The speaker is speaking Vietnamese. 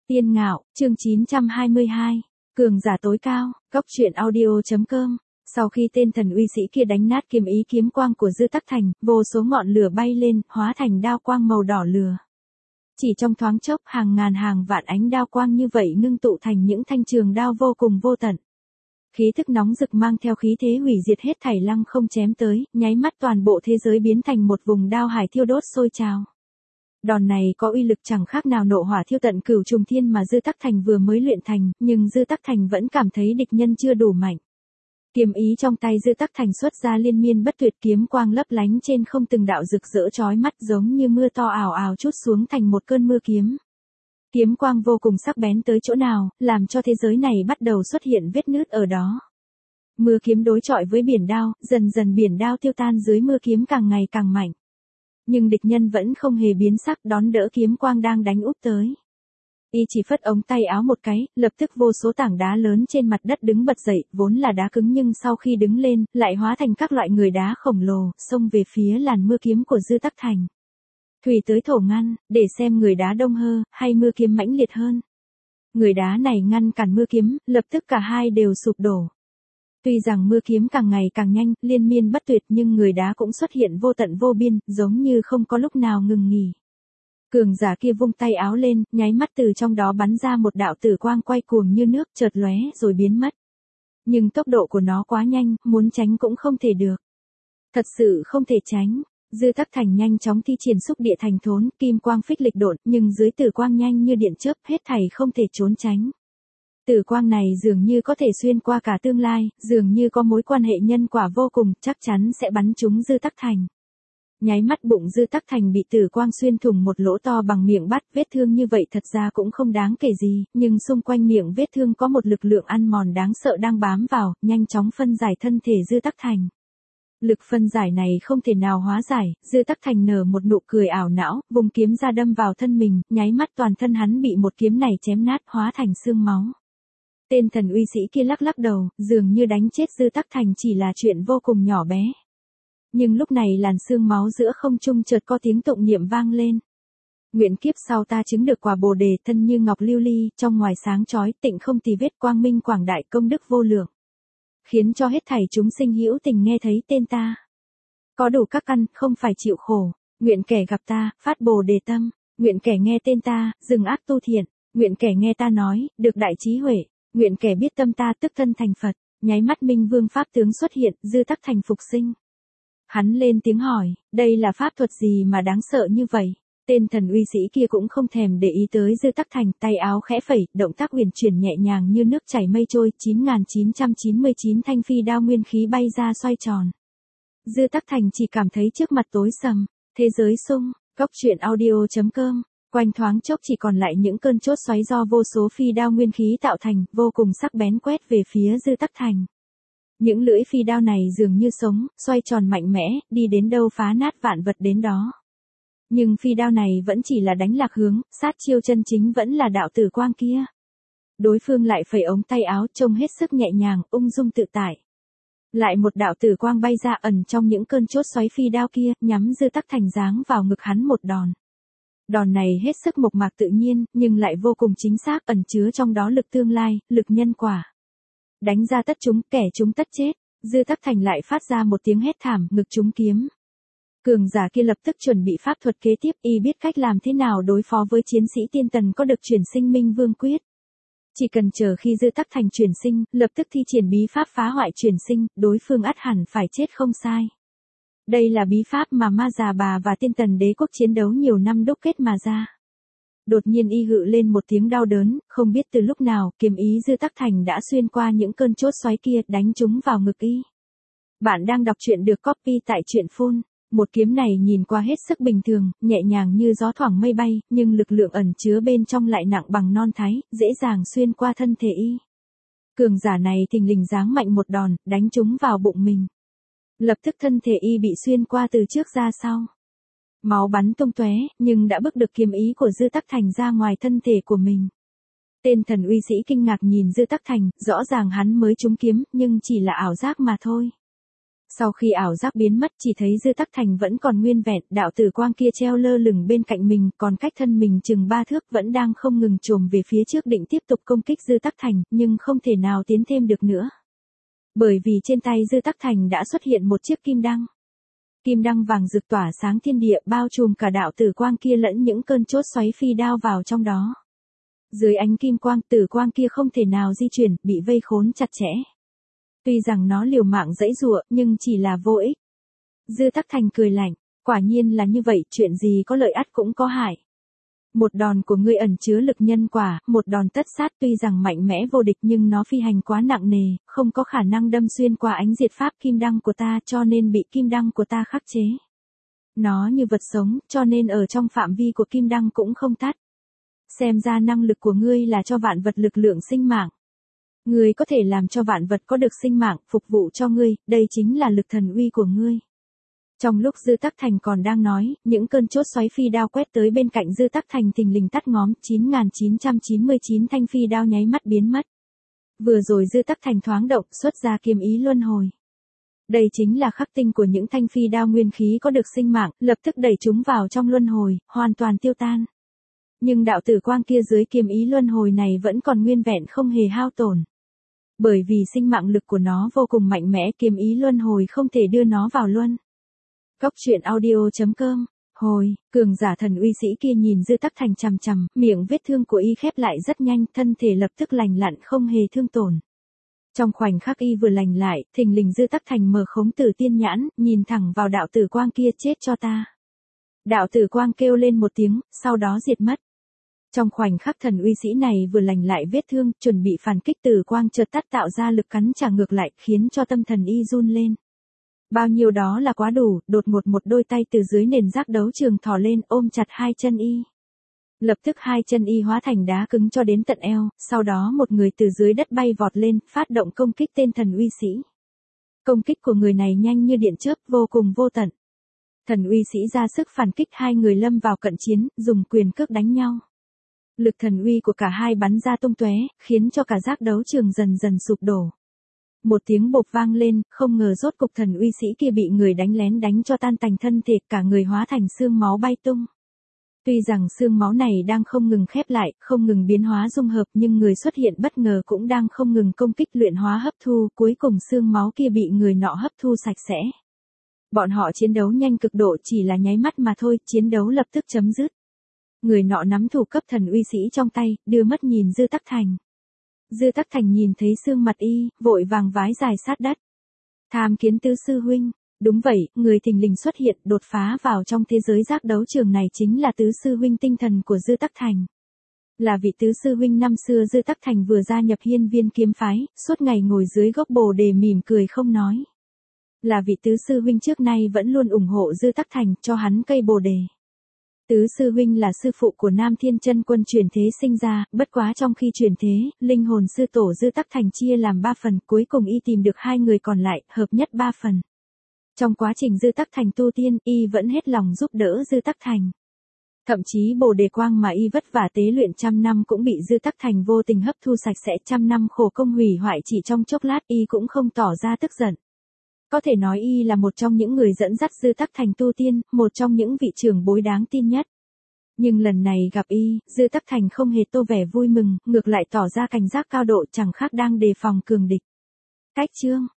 Tiên Ngạo, chương 922, Cường giả tối cao, góc truyện audio.com. Sau khi tên thần uy sĩ kia đánh nát kiếm ý kiếm quang của Dư Tắc Thành, vô số ngọn lửa bay lên, hóa thành đao quang màu đỏ lửa. Chỉ trong thoáng chốc, hàng ngàn hàng vạn ánh đao quang như vậy ngưng tụ thành những thanh trường đao vô cùng vô tận. Khí thức nóng rực mang theo khí thế hủy diệt hết thảy lăng không chém tới, nháy mắt toàn bộ thế giới biến thành một vùng đao hải thiêu đốt sôi trào. Đòn này có uy lực chẳng khác nào nộ hỏa thiêu tận cửu trùng thiên mà Dư Tắc Thành vừa mới luyện thành, nhưng Dư Tắc Thành vẫn cảm thấy địch nhân chưa đủ mạnh. Kiếm ý trong tay Dư Tắc Thành xuất ra liên miên bất tuyệt, kiếm quang lấp lánh trên không, từng đạo rực rỡ chói mắt giống như mưa to ào ào trút xuống thành một cơn mưa kiếm. Kiếm quang vô cùng sắc bén tới chỗ nào, làm cho thế giới này bắt đầu xuất hiện vết nứt ở đó. Mưa kiếm đối chọi với biển đao, dần dần biển đao tiêu tan dưới mưa kiếm càng ngày càng mạnh. Nhưng địch nhân vẫn không hề biến sắc, đón đỡ kiếm quang đang đánh úp tới. Y chỉ phất ống tay áo một cái, lập tức vô số tảng đá lớn trên mặt đất đứng bật dậy, vốn là đá cứng nhưng sau khi đứng lên, lại hóa thành các loại người đá khổng lồ, xông về phía làn mưa kiếm của Dư Tắc Thành. Thủy tới thổ ngăn, để xem người đá đông hơn, hay mưa kiếm mãnh liệt hơn. Người đá này ngăn cản mưa kiếm, lập tức cả hai đều sụp đổ. Tuy rằng mưa kiếm càng ngày càng nhanh, liên miên bất tuyệt, nhưng người đá cũng xuất hiện vô tận vô biên, giống như không có lúc nào ngừng nghỉ. Cường giả kia vung tay áo lên, nháy mắt từ trong đó bắn ra một đạo tử quang quay cuồng như nước, chợt lóe rồi biến mất. Nhưng tốc độ của nó quá nhanh, muốn tránh cũng không thể được. Thật sự không thể tránh. Dư Tắc Thành nhanh chóng thi triển xúc địa thành thốn, kim quang phích lịch độn, nhưng dưới tử quang nhanh như điện chớp, hết thảy không thể trốn tránh. Tử quang này dường như có thể xuyên qua cả tương lai, dường như có mối quan hệ nhân quả vô cùng, chắc chắn sẽ bắn trúng Dư Tắc Thành. Nháy mắt bụng Dư Tắc Thành bị tử quang xuyên thủng một lỗ to bằng miệng bát, vết thương như vậy thật ra cũng không đáng kể gì, nhưng xung quanh miệng vết thương có một lực lượng ăn mòn đáng sợ đang bám vào, nhanh chóng phân giải thân thể Dư Tắc Thành. Lực phân giải này không thể nào hóa giải, Dư Tắc Thành nở một nụ cười ảo não, vùng kiếm ra đâm vào thân mình, nháy mắt toàn thân hắn bị một kiếm này chém nát, hóa thành xương máu. Tên thần uy sĩ kia lắc lắc đầu, dường như đánh chết Dư Tắc Thành chỉ là chuyện vô cùng nhỏ bé. Nhưng lúc này làn xương máu giữa không trung chợt có tiếng tụng niệm vang lên. Nguyện kiếp sau ta chứng được quả Bồ đề, thân như ngọc lưu ly, trong ngoài sáng chói, tịnh không tì vết, quang minh quảng đại, công đức vô lượng. Khiến cho hết thảy chúng sinh hữu tình nghe thấy tên ta. Có đủ các căn, không phải chịu khổ. Nguyện kẻ gặp ta, phát Bồ đề tâm. Nguyện kẻ nghe tên ta, dừng ác tu thiện. Nguyện kẻ nghe ta nói, được đại trí huệ. Nguyện kẻ biết tâm ta, tức thân thành Phật. Nháy mắt Minh Vương pháp tướng xuất hiện, Dư Tắc Thành phục sinh. Hắn lên tiếng hỏi, đây là pháp thuật gì mà đáng sợ như vậy? Tên thần uy sĩ kia cũng không thèm để ý tới Dư Tắc Thành, tay áo khẽ phẩy, động tác huyền chuyển nhẹ nhàng như nước chảy mây trôi, 9999 thanh phi đao nguyên khí bay ra xoay tròn. Dư Tắc Thành chỉ cảm thấy trước mặt tối sầm, thế giới sung, góc truyện audio.com, quanh thoáng chốc chỉ còn lại những cơn chốt xoáy do vô số phi đao nguyên khí tạo thành, vô cùng sắc bén quét về phía Dư Tắc Thành. Những lưỡi phi đao này dường như sống, xoay tròn mạnh mẽ, đi đến đâu phá nát vạn vật đến đó. Nhưng phi đao này vẫn chỉ là đánh lạc hướng, sát chiêu chân chính vẫn là đạo tử quang kia. Đối phương lại phẩy ống tay áo, trông hết sức nhẹ nhàng, ung dung tự tại. Lại một đạo tử quang bay ra ẩn trong những cơn chốt xoáy phi đao kia, nhắm Dư Tắc Thành giáng vào ngực hắn một đòn. Đòn này hết sức mộc mạc tự nhiên, nhưng lại vô cùng chính xác, ẩn chứa trong đó lực tương lai, lực nhân quả. Đánh ra tất chúng, kẻ chúng tất chết. Dư Tắc Thành lại phát ra một tiếng hét thảm, ngực trúng kiếm. Cường giả kia lập tức chuẩn bị pháp thuật kế tiếp, y biết cách làm thế nào đối phó với chiến sĩ tiên tần có được chuyển sinh Minh Vương quyết. Chỉ cần chờ khi Dư Tắc Thành chuyển sinh, lập tức thi triển bí pháp phá hoại chuyển sinh, đối phương ắt hẳn phải chết không sai. Đây là bí pháp mà ma già bà và tiên tần đế quốc chiến đấu nhiều năm đúc kết mà ra. Đột nhiên y hự lên một tiếng đau đớn, không biết từ lúc nào, kiếm ý Dư Tắc Thành đã xuyên qua những cơn chốt xoáy kia, đánh trúng vào ngực y. Bạn đang đọc truyện được copy tại truyện phun. Một kiếm này nhìn qua hết sức bình thường, nhẹ nhàng như gió thoảng mây bay, nhưng lực lượng ẩn chứa bên trong lại nặng bằng non thái, dễ dàng xuyên qua thân thể y. Cường giả này thình lình giáng mạnh một đòn, đánh trúng vào bụng mình. Lập tức thân thể y bị xuyên qua từ trước ra sau. Máu bắn tung tóe, nhưng đã bức được kiếm ý của Dư Tắc Thành ra ngoài thân thể của mình. Tên thần uy sĩ kinh ngạc nhìn Dư Tắc Thành, rõ ràng hắn mới trúng kiếm, nhưng chỉ là ảo giác mà thôi. Sau khi ảo giác biến mất chỉ thấy Dư Tắc Thành vẫn còn nguyên vẹn, đạo tử quang kia treo lơ lửng bên cạnh mình, còn cách thân mình chừng 3 thước vẫn đang không ngừng chồm về phía trước định tiếp tục công kích Dư Tắc Thành, nhưng không thể nào tiến thêm được nữa. Bởi vì trên tay Dư Tắc Thành đã xuất hiện một chiếc kim đăng. Kim đăng vàng rực tỏa sáng thiên địa, bao trùm cả đạo tử quang kia lẫn những cơn chốt xoáy phi đao vào trong đó. Dưới ánh kim quang, tử quang kia không thể nào di chuyển, bị vây khốn chặt chẽ. Tuy rằng nó liều mạng giãy giụa, nhưng chỉ là vô ích. Dư Tắc Thành cười lạnh, quả nhiên là như vậy, chuyện gì có lợi ắt cũng có hại. Một đòn của ngươi ẩn chứa lực nhân quả, một đòn tất sát tuy rằng mạnh mẽ vô địch nhưng nó phi hành quá nặng nề, không có khả năng đâm xuyên qua ánh diệt pháp kim đăng của ta cho nên bị kim đăng của ta khắc chế. Nó như vật sống, cho nên ở trong phạm vi của kim đăng cũng không tắt. Xem ra năng lực của ngươi là cho vạn vật lực lượng sinh mạng. Ngươi có thể làm cho vạn vật có được sinh mạng, phục vụ cho ngươi, đây chính là lực thần uy của ngươi. Trong lúc Dư Tắc Thành còn đang nói, những cơn chốt xoáy phi đao quét tới bên cạnh Dư Tắc Thành thình lình tắt ngóm, 9999 thanh phi đao nháy mắt biến mất. Vừa rồi Dư Tắc Thành thoáng động, xuất ra kiếm ý luân hồi. Đây chính là khắc tinh của những thanh phi đao nguyên khí có được sinh mạng, lập tức đẩy chúng vào trong luân hồi, hoàn toàn tiêu tan. Nhưng đạo tử quang kia dưới kiếm ý luân hồi này vẫn còn nguyên vẹn không hề hao tổn. Bởi vì sinh mạng lực của nó vô cùng mạnh mẽ, kiếm ý luân hồi không thể đưa nó vào luân. Góc truyện audio.com. Hồi, cường giả thần uy sĩ kia nhìn Dư Tắc Thành chằm chằm, miệng vết thương của y khép lại rất nhanh, thân thể lập tức lành lặn không hề thương tổn. Trong khoảnh khắc y vừa lành lại, thình lình Dư Tắc Thành mở khống tử tiên nhãn, nhìn thẳng vào đạo tử quang kia, chết cho ta. Đạo tử quang kêu lên một tiếng, sau đó diệt mất. Trong khoảnh khắc thần uy sĩ này vừa lành lại vết thương, chuẩn bị phản kích, tử quang chợt tắt tạo ra lực cắn trả ngược lại, khiến cho tâm thần y run lên. Bao nhiêu đó là quá đủ, đột ngột một đôi tay từ dưới nền giác đấu trường thò lên ôm chặt hai chân y. Lập tức hai chân y hóa thành đá cứng cho đến tận eo, sau đó một người từ dưới đất bay vọt lên, phát động công kích tên thần uy sĩ. Công kích của người này nhanh như điện chớp, vô cùng vô tận. Thần uy sĩ ra sức phản kích, hai người lâm vào cận chiến, dùng quyền cước đánh nhau. Lực thần uy của cả hai bắn ra tung tóe, khiến cho cả giác đấu trường dần dần sụp đổ. Một tiếng bộp vang lên, không ngờ rốt cục thần uy sĩ kia bị người đánh lén đánh cho tan tành thân thể, cả người hóa thành xương máu bay tung. Tuy rằng xương máu này đang không ngừng khép lại, không ngừng biến hóa dung hợp, nhưng người xuất hiện bất ngờ cũng đang không ngừng công kích luyện hóa hấp thu, cuối cùng xương máu kia bị người nọ hấp thu sạch sẽ. Bọn họ chiến đấu nhanh cực độ, chỉ là nháy mắt mà thôi, chiến đấu lập tức chấm dứt. Người nọ nắm thủ cấp thần uy sĩ trong tay, đưa mắt nhìn Dư Tắc Thành. Dư Tắc Thành nhìn thấy xương mặt y, vội vàng vái dài sát đất. Tham kiến tứ sư huynh. Đúng vậy, người thình lình xuất hiện, đột phá vào trong thế giới giác đấu trường này chính là tứ sư huynh tinh thần của Dư Tắc Thành. Là vị tứ sư huynh năm xưa Dư Tắc Thành vừa gia nhập Hiên Viên kiếm phái, suốt ngày ngồi dưới gốc bồ đề mỉm cười không nói. Là vị tứ sư huynh trước nay vẫn luôn ủng hộ Dư Tắc Thành, cho hắn cây bồ đề. Tứ sư huynh là sư phụ của Nam Thiên Chân Quân chuyển thế sinh ra, bất quá trong khi chuyển thế, linh hồn sư tổ Dư Tắc Thành chia làm 3 phần, cuối cùng y tìm được 2 người còn lại, hợp nhất 3 phần. Trong quá trình Dư Tắc Thành tu tiên, y vẫn hết lòng giúp đỡ Dư Tắc Thành. Thậm chí bồ đề quang mà y vất vả tế luyện trăm năm cũng bị Dư Tắc Thành vô tình hấp thu sạch sẽ, trăm năm khổ công hủy hoại chỉ trong chốc lát, y cũng không tỏ ra tức giận. Có thể nói y là một trong những người dẫn dắt Dư Tắc Thành tu tiên, một trong những vị trưởng bối đáng tin nhất. Nhưng lần này gặp y, Dư Tắc Thành không hề tô vẻ vui mừng, ngược lại tỏ ra cảnh giác cao độ, chẳng khác đang đề phòng cường địch. Cách chương